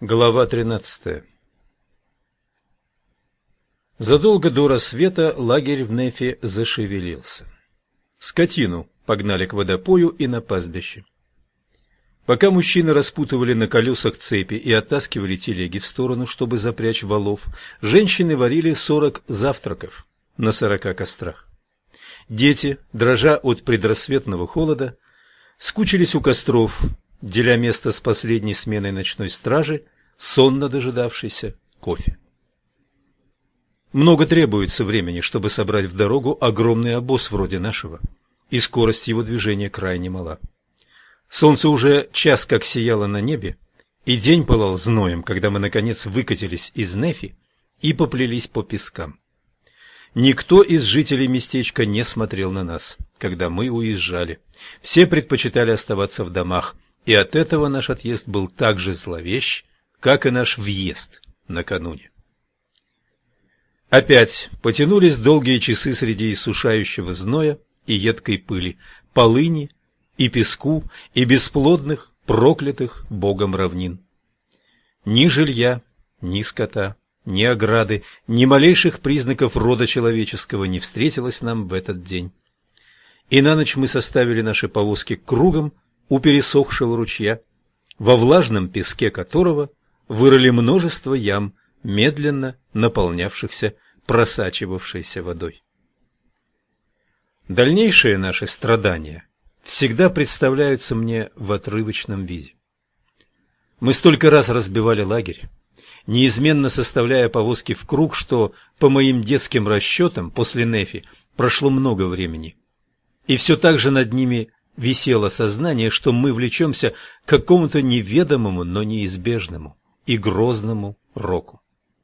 Глава 13. Задолго до рассвета лагерь в Нефе зашевелился. Скотину погнали к водопою и на пастбище. Пока мужчины распутывали на колесах цепи и оттаскивали телеги в сторону, чтобы запрячь валов, женщины варили 40 завтраков на 40 кострах. Дети, дрожа от предрассветного холода, скучились у костров, деля место с последней сменой ночной стражи, сонно дожидавшейся кофе. Много требуется времени, чтобы собрать в дорогу огромный обоз вроде нашего, и скорость его движения крайне мала. Солнце уже час как сияло на небе, и день пылал зноем, когда мы, наконец, выкатились из Нефи и поплелись по пескам. Никто из жителей местечка не смотрел на нас, когда мы уезжали. Все предпочитали оставаться в домах, и от этого наш отъезд был так же зловещ, как и наш въезд накануне. Опять потянулись долгие часы среди иссушающего зноя и едкой пыли, полыни и песку, и бесплодных, проклятых Богом равнин. Ни жилья, ни скота, ни ограды, ни малейших признаков рода человеческого не встретилось нам в этот день. И на ночь мы составили наши повозки кругом у пересохшего ручья, во влажном песке которого вырыли множество ям, медленно наполнявшихся просачивавшейся водой. Дальнейшие наши страдания всегда представляются мне в отрывочном виде. Мы столько раз разбивали лагерь, неизменно составляя повозки в круг, что, по моим детским расчетам, после Нефи прошло много времени. И все так же над ними висело сознание, что мы влечемся к какому-то неведомому, но неизбежному и грозному року.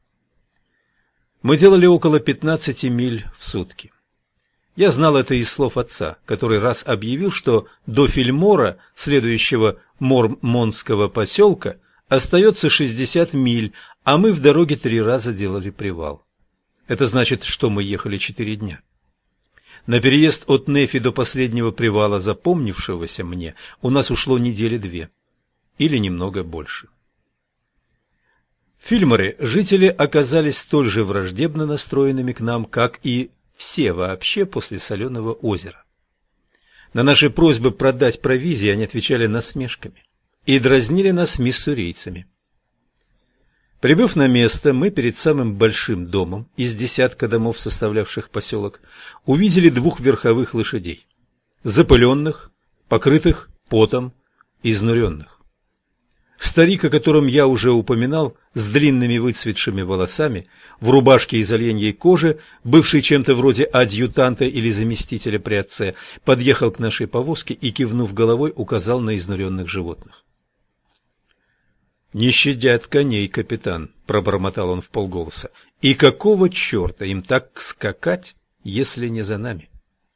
Мы делали около 15 миль в сутки. Я знал это из слов отца, который раз объявил, что до Фельмора, следующего мормонского поселка, остается 60 миль, а мы в дороге 3 раза делали привал. Это значит, что мы ехали 4 дня. На переезд от Нефи до последнего привала, запомнившегося мне, у нас ушло 2 недели, или немного больше. В Фельморе жители оказались столь же враждебно настроенными к нам, как и все вообще после Соленого озера. На наши просьбы продать провизии они отвечали насмешками и дразнили нас миссурийцами. Прибыв на место, мы перед самым большим домом из десятка домов, составлявших поселок, увидели 2 верховых лошадей, запыленных, покрытых потом, изнуренных. Старик, о котором я уже упоминал, с длинными выцветшими волосами, в рубашке из оленьей кожи, бывший чем-то вроде адъютанта или заместителя при отце, подъехал к нашей повозке и, кивнув головой, указал на изнуренных животных. «Не щадят коней, капитан», — пробормотал он вполголоса. «И какого черта им так скакать, если не за нами?»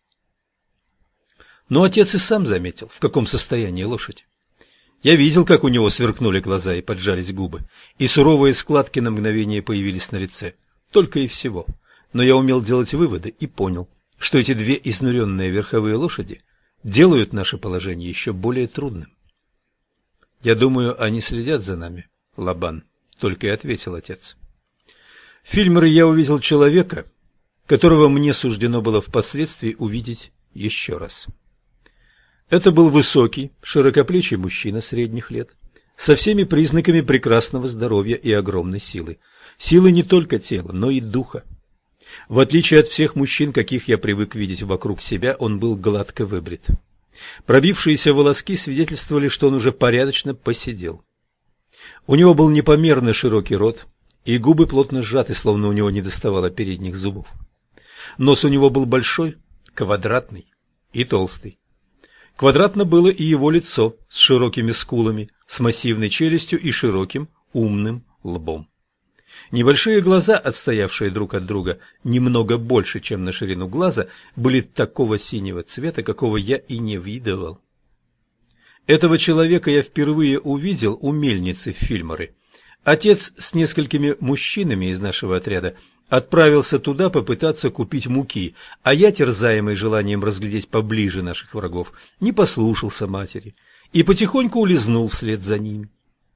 Но отец и сам заметил, в каком состоянии лошадь. Я видел, как у него сверкнули глаза и поджались губы, и суровые складки на мгновение появились на лице. Только и всего. Но я умел делать выводы и понял, что эти 2 изнуренные верховые лошади делают наше положение еще более трудным. «Я думаю, они следят за нами, Лабан», — только и ответил отец. В Фельморе я увидел человека, которого мне суждено было впоследствии увидеть еще раз. Это был высокий, широкоплечий мужчина средних лет, со всеми признаками прекрасного здоровья и огромной силы. Силы не только тела, но и духа. В отличие от всех мужчин, каких я привык видеть вокруг себя, он был гладко выбрит. Пробившиеся волоски свидетельствовали, что он уже порядочно посидел. У него был непомерно широкий рот, и губы плотно сжаты, словно у него недоставало передних зубов. Нос у него был большой, квадратный и толстый. Квадратно было и его лицо с широкими скулами, с массивной челюстью и широким, умным лбом. Небольшие глаза, отстоявшие друг от друга немного больше, чем на ширину глаза, были такого синего цвета, какого я и не видывал. Этого человека я впервые увидел у мельницы в Фельморе. Отец с несколькими мужчинами из нашего отряда отправился туда попытаться купить муки, а я, терзаемый желанием разглядеть поближе наших врагов, не послушался матери и потихоньку улизнул вслед за ними.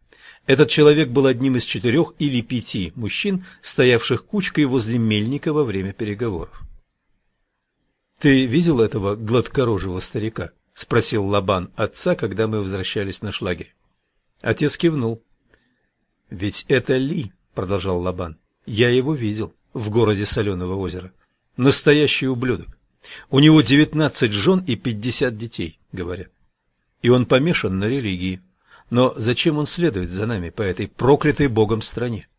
Этот человек был одним из 4 или 5 мужчин, стоявших кучкой возле мельника во время переговоров. «Ты видел этого гладкорожего старика?» — спросил Лабан отца, когда мы возвращались в наш лагерь. Отец кивнул. «Ведь это Ли», — продолжал Лабан. «Я его видел в городе Соленого озера. Настоящий ублюдок. У него 19 жен и 50 детей, говорят. И он помешан на религии. Но зачем он следует за нами по этой проклятой Богом стране?»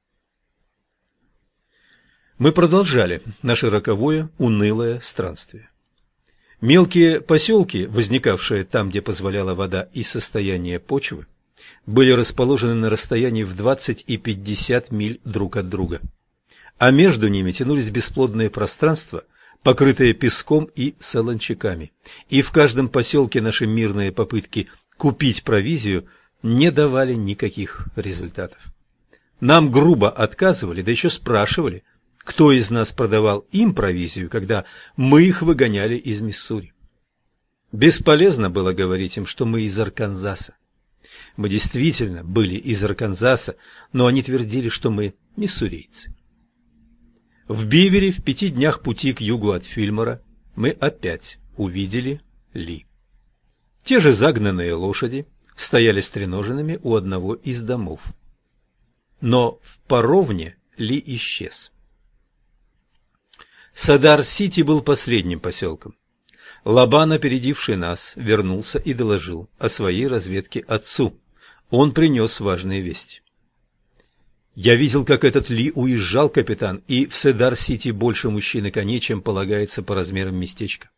Мы продолжали наше роковое, унылое странствие. Мелкие поселки, возникавшие там, где позволяла вода и состояние почвы, были расположены на расстоянии в 20 и 50 миль друг от друга. А между ними тянулись бесплодные пространства, покрытые песком и солончаками. И в каждом поселке наши мирные попытки купить провизию не давали никаких результатов. Нам грубо отказывали, да еще спрашивали, кто из нас продавал им провизию, когда мы их выгоняли из Миссури. Бесполезно было говорить им, что мы из Арканзаса. Мы действительно были из Арканзаса, но они твердили, что мы миссурийцы. В Бивере, в 5 днях пути к югу от Филлмора, мы опять увидели Ли. Те же загнанные лошади стояли стреноженными у одного из домов. Но в Поровне Ли исчез. Садар-Сити был последним поселком. Лабан, опередивший нас, вернулся и доложил о своей разведке отцу. Он принес важные вести. «Я видел, как этот Ли уезжал, капитан, и в Садар-Сити больше мужчин и коней, чем полагается по размерам местечка».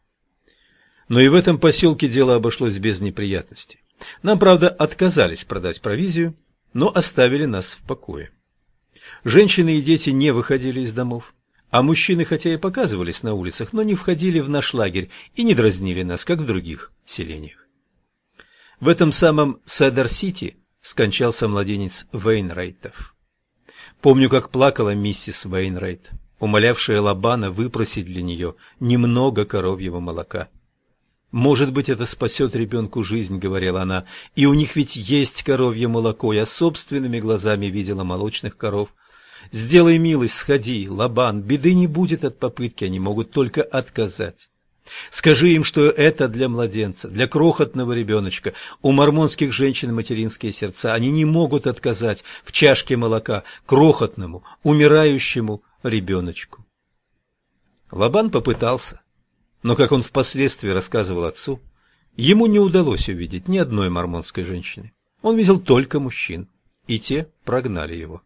Но и в этом поселке дело обошлось без неприятностей. Нам, правда, отказались продать провизию, но оставили нас в покое. Женщины и дети не выходили из домов, а мужчины, хотя и показывались на улицах, но не входили в наш лагерь и не дразнили нас, как в других селениях. В этом самом Садар-Сити скончался младенец Вейнрайтов. Помню, как плакала миссис Вейнрайт, умолявшая Лабана выпросить для нее немного коровьего молока. «Может быть, это спасет ребенку жизнь», — говорила она, — «и у них ведь есть коровье молоко, я собственными глазами видела молочных коров. Сделай милость, сходи, Лабан, беды не будет от попытки, они могут только отказать. Скажи им, что это для младенца, для крохотного ребеночка. У мормонских женщин материнские сердца, они не могут отказать в чашке молока крохотному, умирающему ребеночку». Лабан попытался, но, как он впоследствии рассказывал отцу, ему не удалось увидеть ни одной мормонской женщины. Он видел только мужчин, и те прогнали его.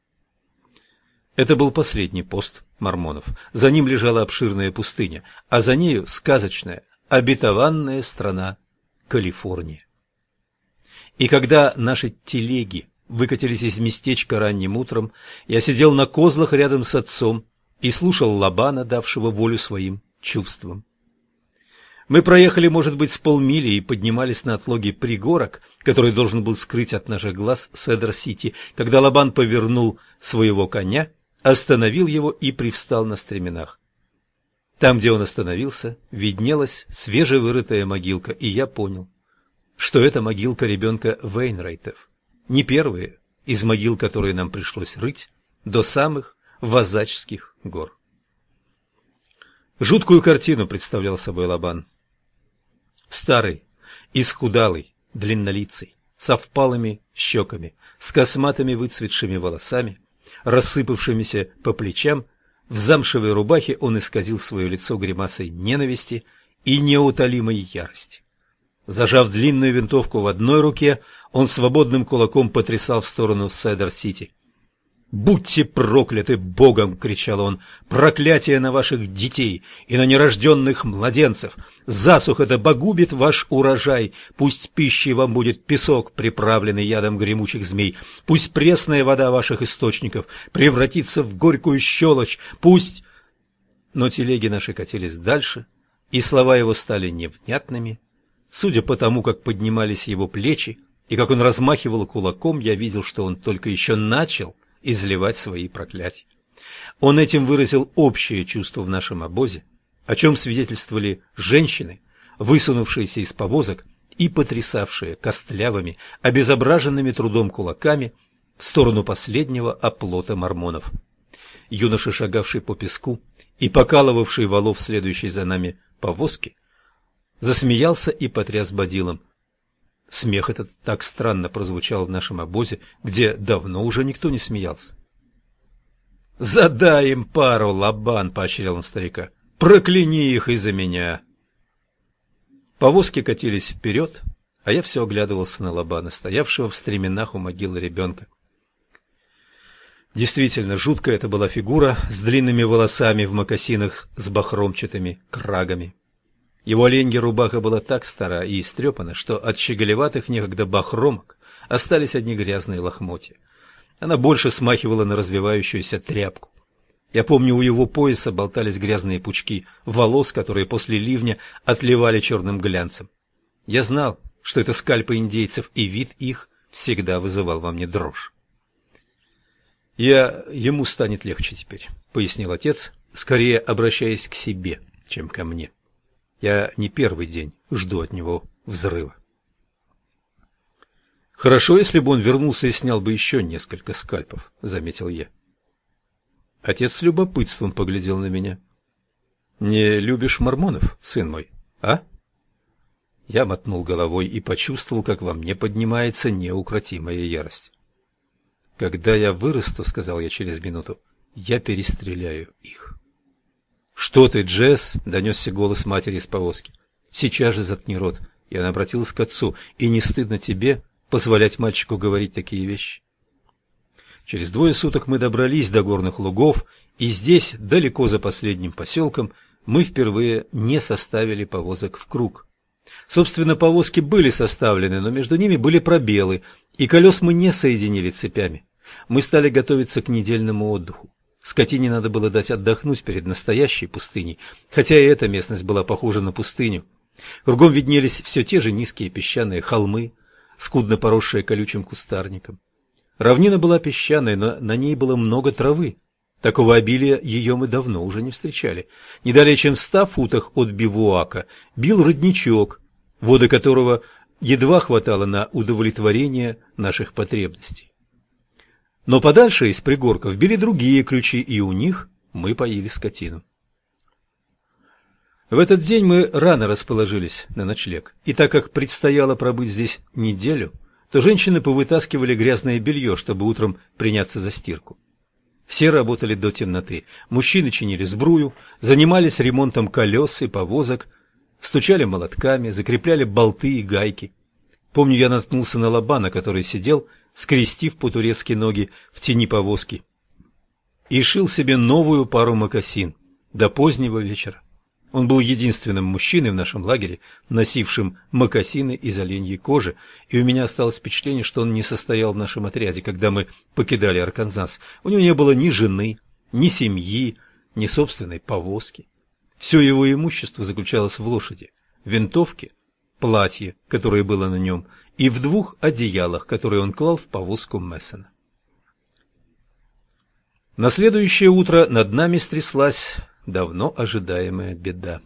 Это был последний пост мормонов. За ним лежала обширная пустыня, а за нею сказочная, обетованная страна Калифорния. И когда наши телеги выкатились из местечка ранним утром, я сидел на козлах рядом с отцом и слушал Лабана, давшего волю своим чувствам. Мы проехали, может быть, с полмили и поднимались на отлогий пригорок, который должен был скрыть от наших глаз Садар-Сити, когда Лабан повернул своего коня, остановил его и привстал на стременах. Там, где он остановился, виднелась свежевырытая могилка, и я понял, что это могилка ребенка Вейнрайтов, не первая из могил, которые нам пришлось рыть до самых Вазачских гор. Жуткую картину представлял собой Лабан. Старый, исхудалый, длиннолицый, со впалыми щеками, с косматыми выцветшими волосами, рассыпавшимися по плечам, в замшевой рубахе он исказил свое лицо гримасой ненависти и неутолимой ярости. Зажав длинную винтовку в одной руке, он свободным кулаком потрясал в сторону Садар-Сити. «Будьте прокляты Богом!» — кричал он. «Проклятие на ваших детей и на нерожденных младенцев! Засуха да погубит ваш урожай! Пусть пищей вам будет песок, приправленный ядом гремучих змей! Пусть пресная вода ваших источников превратится в горькую щелочь! Пусть...» Но телеги наши катились дальше, и слова его стали невнятными. Судя по тому, как поднимались его плечи и как он размахивал кулаком, я видел, что он только еще начал изливать свои проклятия. Он этим выразил общее чувство в нашем обозе, о чем свидетельствовали женщины, высунувшиеся из повозок и потрясавшие костлявыми, обезображенными трудом кулаками в сторону последнего оплота мормонов. Юноша, шагавший по песку и покалывавший валов, следующей за нами повозки, засмеялся и потряс бодилом. Смех этот так странно прозвучал в нашем обозе, где давно уже никто не смеялся. «Задай им пару, Лабан!» — поощрял он старика. «Прокляни их из-за меня!» Повозки катились вперед, а я все оглядывался на Лабана, стоявшего в стременах у могилы ребенка. Действительно, жуткая это была фигура с длинными волосами в мокасинах с бахромчатыми крагами. Его оленья рубаха была так стара и истрепана, что от щеголеватых некогда бахромок остались одни грязные лохмотья. Она больше смахивала на развивающуюся тряпку. Я помню, у его пояса болтались грязные пучки волос, которые после ливня отливали черным глянцем. Я знал, что это скальпы индейцев, и вид их всегда вызывал во мне дрожь. «Ему станет легче теперь», — пояснил отец, скорее обращаясь к себе, чем ко мне. «Я не первый день жду от него взрыва». «Хорошо, если бы он вернулся и снял бы еще несколько скальпов», — заметил я. Отец с любопытством поглядел на меня. «Не любишь мормонов, сын мой, а?» Я мотнул головой и почувствовал, как во мне поднимается неукротимая ярость. «Когда я вырасту, — сказал я через минуту, — я перестреляю их». «Что ты, Джесс?» — донесся голос матери из повозки. «Сейчас же заткни рот». И она обратилась к отцу. «И не стыдно тебе позволять мальчику говорить такие вещи?» Через 2 суток мы добрались до горных лугов, и здесь, далеко за последним поселком, мы впервые не составили повозок в круг. Собственно, повозки были составлены, но между ними были пробелы, и колес мы не соединили цепями. Мы стали готовиться к недельному отдыху. Скотине надо было дать отдохнуть перед настоящей пустыней, хотя и эта местность была похожа на пустыню. Кругом виднелись все те же низкие песчаные холмы, скудно поросшие колючим кустарником. Равнина была песчаной, но на ней было много травы. Такого обилия ее мы давно уже не встречали. Не далее чем в 100 футах от бивуака бил родничок, воды которого едва хватало на удовлетворение наших потребностей. Но подальше из пригорков били другие ключи, и у них мы поили скотину. В этот день мы рано расположились на ночлег, и так как предстояло пробыть здесь неделю, то женщины повытаскивали грязное белье, чтобы утром приняться за стирку. Все работали до темноты. Мужчины чинили сбрую, занимались ремонтом колес и повозок, стучали молотками, закрепляли болты и гайки. Помню, я наткнулся на Лабана, который сидел, скрестив по-турецки ноги в тени повозки, и шил себе новую пару мокасин до позднего вечера. Он был единственным мужчиной в нашем лагере, носившим мокасины из оленьей кожи, и у меня осталось впечатление, что он не состоял в нашем отряде, когда мы покидали Арканзас. У него не было ни жены, ни семьи, ни собственной повозки. Все его имущество заключалось в лошади, винтовке, платье, которое было на нем, и в 2 одеялах, которые он клал в повозку Мессена. На следующее утро над нами стряслась давно ожидаемая беда.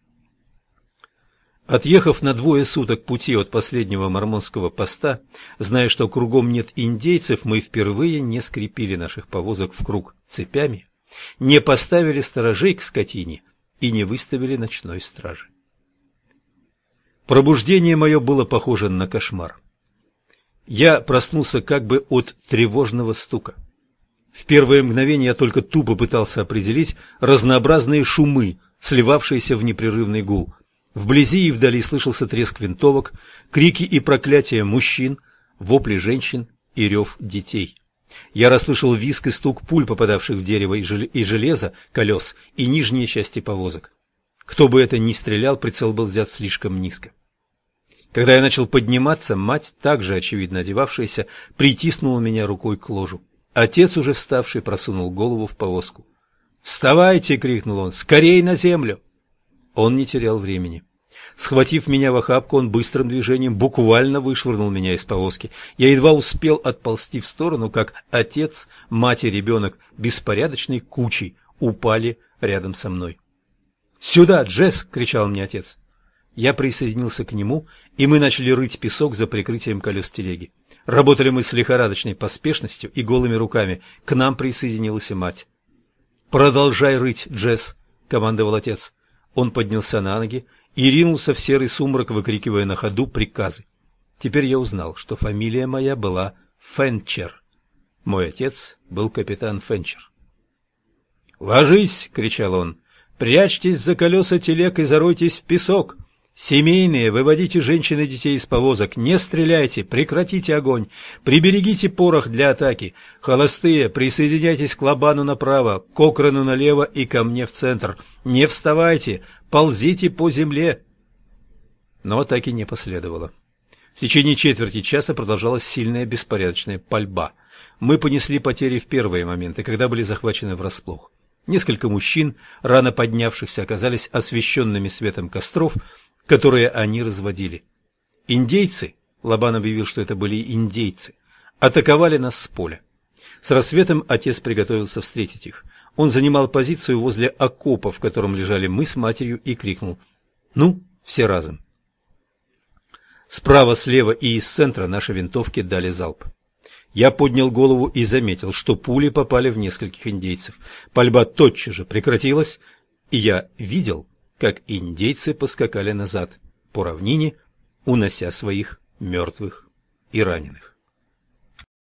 Отъехав на 2 суток пути от последнего мормонского поста, зная, что кругом нет индейцев, мы впервые не скрепили наших повозок в круг цепями, не поставили сторожей к скотине и не выставили ночной стражи. Пробуждение мое было похоже на кошмар. Я проснулся как бы от тревожного стука. В первое мгновение я только тупо пытался определить разнообразные шумы, сливавшиеся в непрерывный гул. Вблизи и вдали слышался треск винтовок, крики и проклятия мужчин, вопли женщин и рев детей. Я расслышал визг и стук пуль, попадавших в дерево и железо, колес и нижние части повозок. Кто бы это ни стрелял, прицел был взят слишком низко. Когда я начал подниматься, мать, также очевидно одевавшаяся, притиснула меня рукой к ложу. Отец, уже вставший, просунул голову в повозку. «Вставайте!» — крикнул он. «Скорей на землю!» Он не терял времени. Схватив меня в охапку, он быстрым движением буквально вышвырнул меня из повозки. Я едва успел отползти в сторону, как отец, мать и ребенок беспорядочной кучей упали рядом со мной. «Сюда, Джесс!» — кричал мне отец. Я присоединился к нему, и мы начали рыть песок за прикрытием колес телеги. Работали мы с лихорадочной поспешностью и голыми руками. К нам присоединилась и мать. «Продолжай рыть, Джесс», — командовал отец. Он поднялся на ноги и ринулся в серый сумрак, выкрикивая на ходу приказы. Теперь я узнал, что фамилия моя была Фенчер. Мой отец был капитан Фенчер. «Ложись!» — кричал он. «Прячьтесь за колеса телег и заройтесь в песок! Семейные, выводите женщин и детей из повозок, не стреляйте, прекратите огонь, приберегите порох для атаки. Холостые, присоединяйтесь к Лабану направо, к Кокрену налево и ко мне в центр. Не вставайте, ползите по земле!» Но атаки не последовало. В течение четверти часа продолжалась сильная беспорядочная пальба. Мы понесли потери в первые моменты, когда были захвачены врасплох. Несколько мужчин, рано поднявшихся, оказались освещенными светом костров, которые они разводили. Индейцы, Лабан объявил, что это были индейцы, атаковали нас с поля. С рассветом отец приготовился встретить их. Он занимал позицию возле окопа, в котором лежали мы с матерью, и крикнул: «Ну, все разом!» Справа, слева и из центра наши винтовки дали залп. Я поднял голову и заметил, что пули попали в нескольких индейцев. Пальба тотчас же прекратилась, и я видел, как индейцы поскакали назад по равнине, унося своих мертвых и раненых.